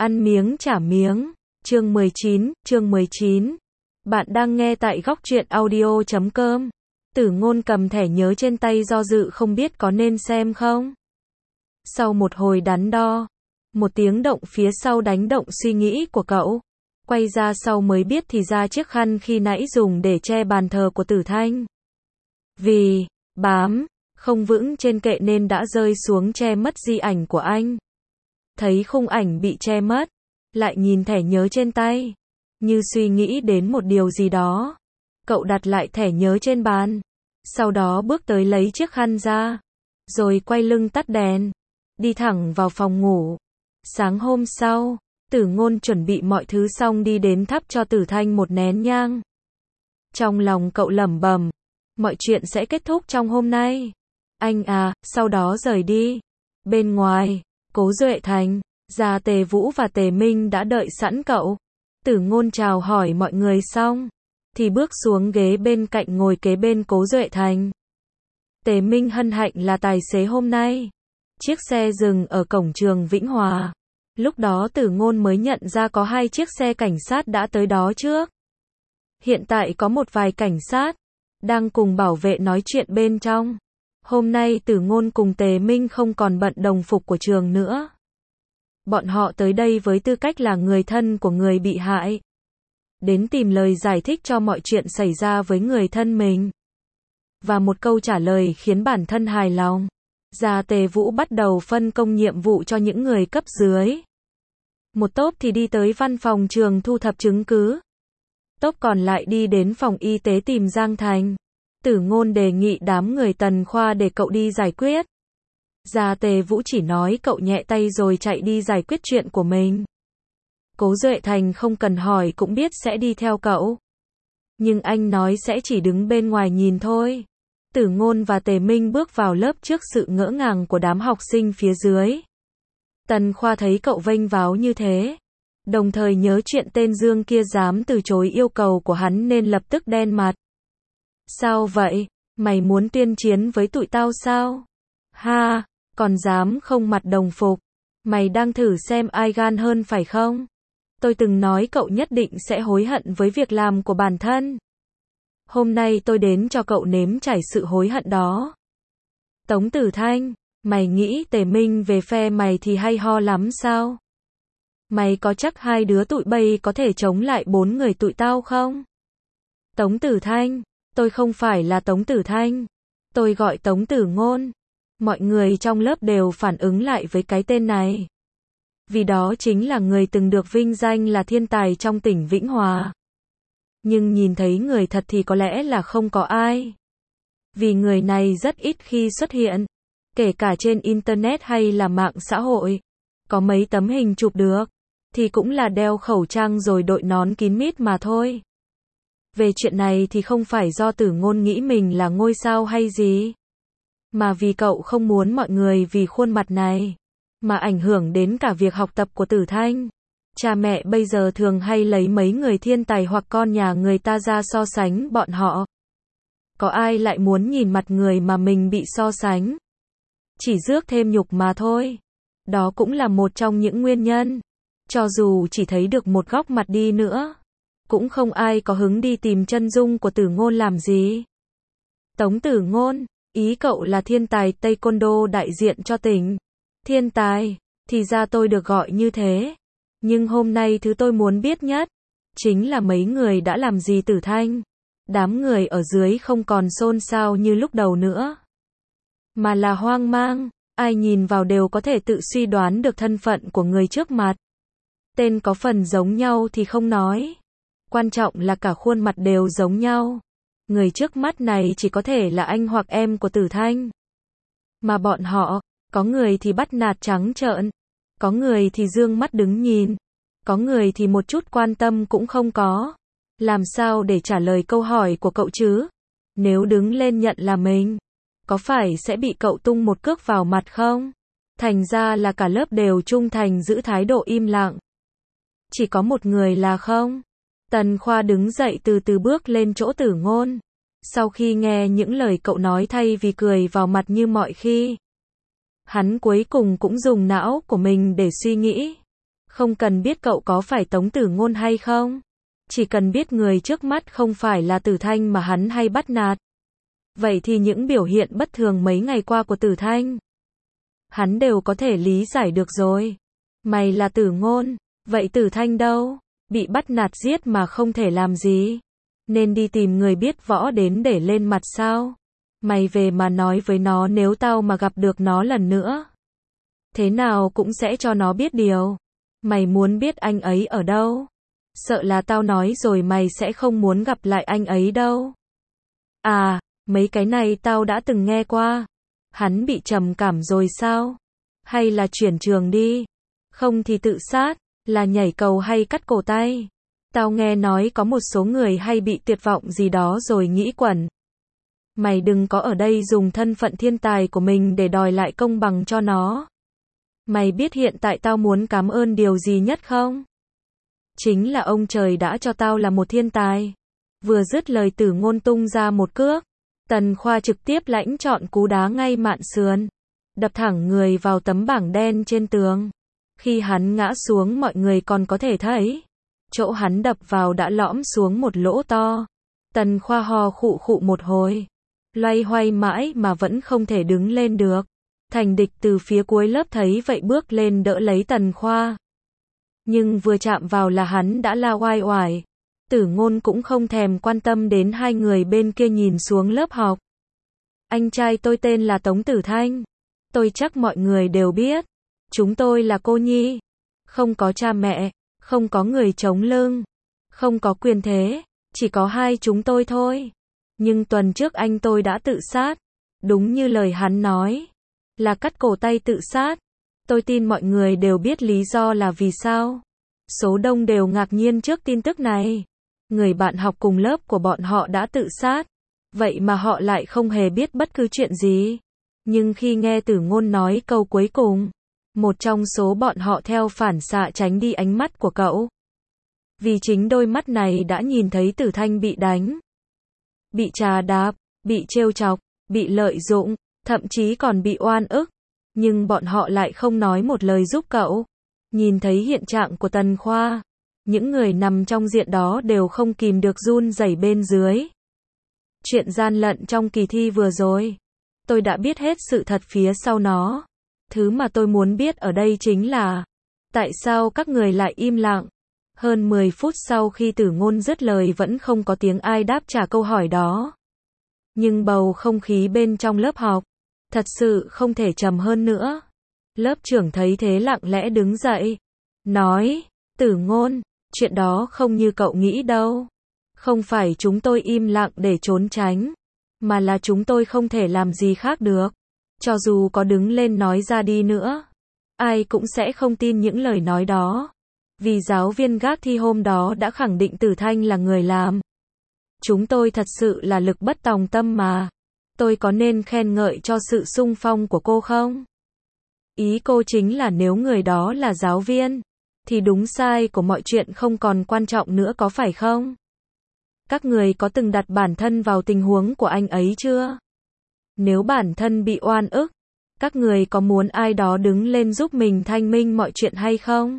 Ăn miếng trả miếng. Chương 19. Bạn đang nghe tại góc truyện audio.com. Tử Ngôn cầm thẻ nhớ trên tay do dự không biết có nên xem không. Sau một hồi đắn đo, một tiếng động phía sau đánh động suy nghĩ của cậu. Quay ra sau mới biết thì ra chiếc khăn khi nãy dùng để che bàn thờ của Tử Thanh. Vì bám không vững trên kệ nên đã rơi xuống che mất di ảnh của anh. Thấy khung ảnh bị che mất, lại nhìn thẻ nhớ trên tay, như suy nghĩ đến một điều gì đó. Cậu đặt lại thẻ nhớ trên bàn, sau đó bước tới lấy chiếc khăn ra, rồi quay lưng tắt đèn, đi thẳng vào phòng ngủ. Sáng hôm sau, Tử Ngôn chuẩn bị mọi thứ xong đi đến thắp cho Tử Thanh một nén nhang. Trong lòng cậu lẩm bẩm, mọi chuyện sẽ kết thúc trong hôm nay. Anh à, sau đó rời đi. Bên ngoài, Cố Duệ Thành, Gia Tề Vũ và Tề Minh đã đợi sẵn cậu. Tử Ngôn chào hỏi mọi người xong, thì bước xuống ghế bên cạnh ngồi kế bên Cố Duệ Thành. Tề Minh hân hạnh là tài xế hôm nay. Chiếc xe dừng ở cổng trường Vĩnh Hòa. Lúc đó Tử Ngôn mới nhận ra có 2 chiếc xe cảnh sát đã tới đó trước. Hiện tại có một vài cảnh sát đang cùng bảo vệ nói chuyện bên trong. Hôm nay Tử Ngôn cùng Tề Minh không còn bận đồng phục của trường nữa. Bọn họ tới đây với tư cách là người thân của người bị hại, đến tìm lời giải thích cho mọi chuyện xảy ra với người thân mình. Và một câu trả lời khiến bản thân hài lòng. Gia Tề Vũ bắt đầu phân công nhiệm vụ cho những người cấp dưới. Một tốp thì đi tới văn phòng trường thu thập chứng cứ. Tốp còn lại đi đến phòng y tế tìm Giang Thành. Tử Ngôn đề nghị đám người Tần Khoa để cậu đi giải quyết. Gia Tề Vũ chỉ nói cậu nhẹ tay rồi chạy đi giải quyết chuyện của mình. Cố Duệ Thành không cần hỏi cũng biết sẽ đi theo cậu. Nhưng anh nói sẽ chỉ đứng bên ngoài nhìn thôi. Tử Ngôn và Tề Minh bước vào lớp trước sự ngỡ ngàng của đám học sinh phía dưới. Tần Khoa thấy cậu vênh váo như thế, đồng thời nhớ chuyện tên Dương kia dám từ chối yêu cầu của hắn nên lập tức đen mặt. Sao vậy? Mày muốn tuyên chiến với tụi tao sao? Ha, còn dám không mặc đồng phục. Mày đang thử xem ai gan hơn phải không? Tôi từng nói cậu nhất định sẽ hối hận với việc làm của bản thân. Hôm nay tôi đến cho cậu nếm trải sự hối hận đó. Tống Tử Thanh, mày nghĩ Tề Minh về phe mày thì hay ho lắm sao? Mày có chắc 2 đứa tụi bay có thể chống lại 4 người tụi tao không? Tống Tử Thanh, tôi không phải là Tống Tử Thanh. Tôi gọi Tống Tử Ngôn. Mọi người trong lớp đều phản ứng lại với cái tên này. Vì đó chính là người từng được vinh danh là thiên tài trong tỉnh Vĩnh Hòa. Nhưng nhìn thấy người thật thì có lẽ là không có ai. Vì người này rất ít khi xuất hiện, kể cả trên Internet hay là mạng xã hội. Có mấy tấm hình chụp được, thì cũng là đeo khẩu trang rồi đội nón kín mít mà thôi. Về chuyện này thì không phải do Tử Ngôn nghĩ mình là ngôi sao hay gì, mà vì cậu không muốn mọi người vì khuôn mặt này mà ảnh hưởng đến cả việc học tập của Tử Thanh. Cha mẹ bây giờ thường hay lấy mấy người thiên tài hoặc con nhà người ta ra so sánh bọn họ. Có ai lại muốn nhìn mặt người mà mình bị so sánh? Chỉ rước thêm nhục mà thôi. Đó cũng là một trong những nguyên nhân. Cho dù chỉ thấy được một góc mặt đi nữa, cũng không ai có hứng đi tìm chân dung của Tử Ngôn làm gì. Tống Tử Ngôn, ý cậu là thiên tài Taekwondo đại diện cho tỉnh. Thiên tài, thì ra tôi được gọi như thế. Nhưng hôm nay thứ tôi muốn biết nhất chính là mấy người đã làm gì Tử Thanh. Đám người ở dưới không còn xôn xao như lúc đầu nữa, mà là hoang mang. Ai nhìn vào đều có thể tự suy đoán được thân phận của người trước mặt. Tên có phần giống nhau thì không nói, quan trọng là cả khuôn mặt đều giống nhau. Người trước mắt này chỉ có thể là anh hoặc em của Tử Thanh. Mà bọn họ, có người thì bắt nạt trắng trợn, có người thì dương mắt đứng nhìn, có người thì một chút quan tâm cũng không có. Làm sao để trả lời câu hỏi của cậu chứ? Nếu đứng lên nhận là mình, có phải sẽ bị cậu tung một cước vào mặt không? Thành ra là cả lớp đều trung thành giữ thái độ im lặng. Chỉ có một người là không. Tần Khoa đứng dậy từ từ bước lên chỗ Tử Ngôn. Sau khi nghe những lời cậu nói thay vì cười vào mặt như mọi khi, hắn cuối cùng cũng dùng não của mình để suy nghĩ. Không cần biết cậu có phải Tống Tử Ngôn hay không. Chỉ cần biết người trước mắt không phải là Tử Thanh mà hắn hay bắt nạt. Vậy thì những biểu hiện bất thường mấy ngày qua của Tử Thanh, hắn đều có thể lý giải được rồi. Mày là Tử Ngôn, vậy Tử Thanh đâu? Bị bắt nạt giết mà không thể làm gì. Nên đi tìm người biết võ đến để lên mặt sao? Mày về mà nói với nó nếu tao mà gặp được nó lần nữa, thế nào cũng sẽ cho nó biết điều. Mày muốn biết anh ấy ở đâu? Sợ là tao nói rồi mày sẽ không muốn gặp lại anh ấy đâu. À, mấy cái này tao đã từng nghe qua. Hắn bị trầm cảm rồi sao? Hay là chuyển trường đi? Không thì tự sát, là nhảy cầu hay cắt cổ tay? Tao nghe nói có một số người hay bị tuyệt vọng gì đó rồi nghĩ quẩn. Mày đừng có ở đây dùng thân phận thiên tài của mình để đòi lại công bằng cho nó. Mày biết hiện tại tao muốn cảm ơn điều gì nhất không? Chính là ông trời đã cho tao là một thiên tài. Vừa dứt lời Tử Ngôn tung ra một cước. Tần Khoa trực tiếp lãnh trọn cú đá ngay mạn sườn. Đập thẳng người vào tấm bảng đen trên tường. Khi hắn ngã xuống mọi người còn có thể thấy. Chỗ hắn đập vào đã lõm xuống một lỗ to. Tần Khoa ho khụ khụ một hồi. Loay hoay mãi mà vẫn không thể đứng lên được. Thành địch từ phía cuối lớp thấy vậy bước lên đỡ lấy Tần Khoa. Nhưng vừa chạm vào là hắn đã la oai oải. Tử Ngôn cũng không thèm quan tâm đến hai người bên kia nhìn xuống lớp học. Anh trai tôi tên là Tống Tử Thanh. Tôi chắc mọi người đều biết. Chúng tôi là cô nhi. Không có cha mẹ, không có người chống lưng, không có quyền thế, chỉ có hai chúng tôi thôi. Nhưng tuần trước anh tôi đã tự sát. Đúng như lời hắn nói. Là cắt cổ tay tự sát. Tôi tin mọi người đều biết lý do là vì sao. Số đông đều ngạc nhiên trước tin tức này. Người bạn học cùng lớp của bọn họ đã tự sát. Vậy mà họ lại không hề biết bất cứ chuyện gì. Nhưng khi nghe Tử Ngôn nói câu cuối cùng, một trong số bọn họ theo phản xạ tránh đi ánh mắt của cậu. Vì chính đôi mắt này đã nhìn thấy Tử Thanh bị đánh, bị trà đạp, bị trêu chọc, bị lợi dụng, thậm chí còn bị oan ức. Nhưng bọn họ lại không nói một lời giúp cậu. Nhìn thấy hiện trạng của Tần Khoa, những người nằm trong diện đó đều không kìm được run rẩy bên dưới. Chuyện gian lận trong kỳ thi vừa rồi, tôi đã biết hết sự thật phía sau nó. Thứ mà tôi muốn biết ở đây chính là, tại sao các người lại im lặng? Hơn 10 phút sau khi Tử Ngôn dứt lời vẫn không có tiếng ai đáp trả câu hỏi đó. Nhưng bầu không khí bên trong lớp học, thật sự không thể trầm hơn nữa. Lớp trưởng thấy thế lặng lẽ đứng dậy, nói, Tử Ngôn, chuyện đó không như cậu nghĩ đâu. Không phải chúng tôi im lặng để trốn tránh, mà là chúng tôi không thể làm gì khác được. Cho dù có đứng lên nói ra đi nữa, ai cũng sẽ không tin những lời nói đó. Vì giáo viên gác thi hôm đó đã khẳng định Tử Thanh là người làm. Chúng tôi thật sự là lực bất tòng tâm mà. Tôi có nên khen ngợi cho sự xung phong của cô không? Ý cô chính là nếu người đó là giáo viên, thì đúng sai của mọi chuyện không còn quan trọng nữa có phải không? Các người có từng đặt bản thân vào tình huống của anh ấy chưa? Nếu bản thân bị oan ức, các người có muốn ai đó đứng lên giúp mình thanh minh mọi chuyện hay không?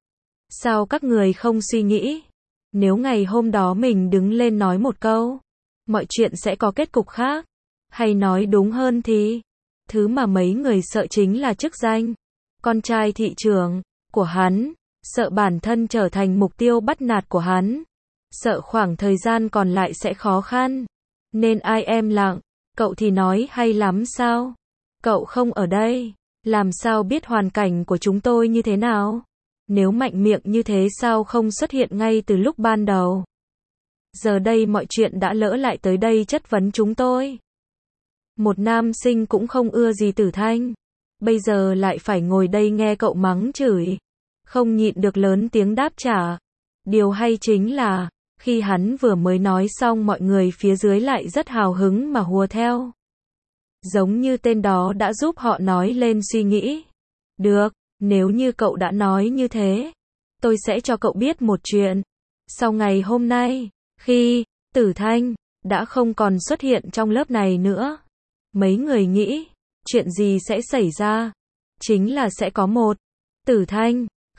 Sao các người không suy nghĩ? Nếu ngày hôm đó mình đứng lên nói một câu, mọi chuyện sẽ có kết cục khác. Hay nói đúng hơn thì, thứ mà mấy người sợ chính là chức danh, con trai thị trưởng của hắn, sợ bản thân trở thành mục tiêu bắt nạt của hắn, sợ khoảng thời gian còn lại sẽ khó khăn. Nên ai em lặng, cậu thì nói hay lắm sao? Cậu không ở đây, làm sao biết hoàn cảnh của chúng tôi như thế nào? Nếu mạnh miệng như thế sao không xuất hiện ngay từ lúc ban đầu? Giờ đây mọi chuyện đã lỡ lại tới đây chất vấn chúng tôi. Một nam sinh cũng không ưa gì Tử Thanh, bây giờ lại phải ngồi đây nghe cậu mắng chửi, không nhịn được lớn tiếng đáp trả. Điều hay chính là, khi hắn vừa mới nói xong mọi người phía dưới lại rất hào hứng mà hùa theo. Giống như tên đó đã giúp họ nói lên suy nghĩ. Được, nếu như cậu đã nói như thế, tôi sẽ cho cậu biết một chuyện. Sau ngày hôm nay, khi Tử Thanh đã không còn xuất hiện trong lớp này nữa, mấy người nghĩ, chuyện gì sẽ xảy ra? Chính là sẽ có một Tử Thanh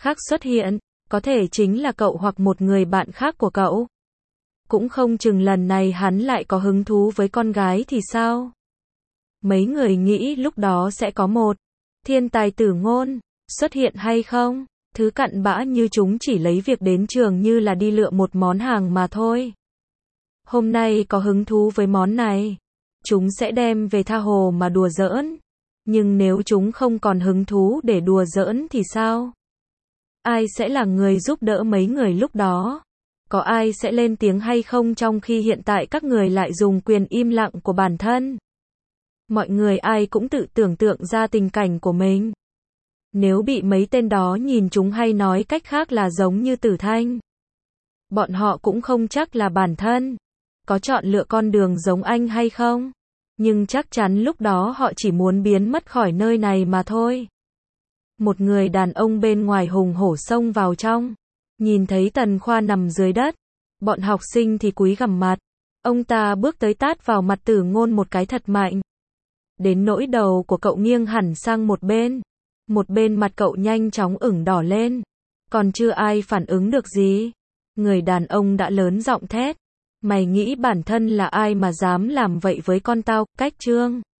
khác xuất hiện, có thể chính là cậu hoặc một người bạn khác của cậu. Cũng không chừng lần này hắn lại có hứng thú với con gái thì sao? Mấy người nghĩ lúc đó sẽ có một thiên tài tử ngôn xuất hiện hay không? Thứ cặn bã như chúng chỉ lấy việc đến trường như là đi lựa một món hàng mà thôi. Hôm nay có hứng thú với món này, chúng sẽ đem về tha hồ mà đùa giỡn. Nhưng nếu chúng không còn hứng thú để đùa giỡn thì sao? Ai sẽ là người giúp đỡ mấy người lúc đó? Có ai sẽ lên tiếng hay không trong khi hiện tại các người lại dùng quyền im lặng của bản thân? Mọi người ai cũng tự tưởng tượng ra tình cảnh của mình. Nếu bị mấy tên đó nhìn chúng hay nói cách khác là giống như Tử Thanh. Bọn họ cũng không chắc là bản thân có chọn lựa con đường giống anh hay không. Nhưng chắc chắn lúc đó họ chỉ muốn biến mất khỏi nơi này mà thôi. Một người đàn ông bên ngoài hùng hổ xông vào trong. Nhìn thấy Tần Khoa nằm dưới đất. Bọn học sinh thì cúi gằm mặt. Ông ta bước tới tát vào mặt Tử Ngôn một cái thật mạnh. Đến nỗi đầu của cậu nghiêng hẳn sang một bên. Một bên mặt cậu nhanh chóng ửng đỏ lên. Còn chưa ai phản ứng được gì. Người đàn ông đã lớn giọng thét. Mày nghĩ bản thân là ai mà dám làm vậy với con tao, Cách Trương?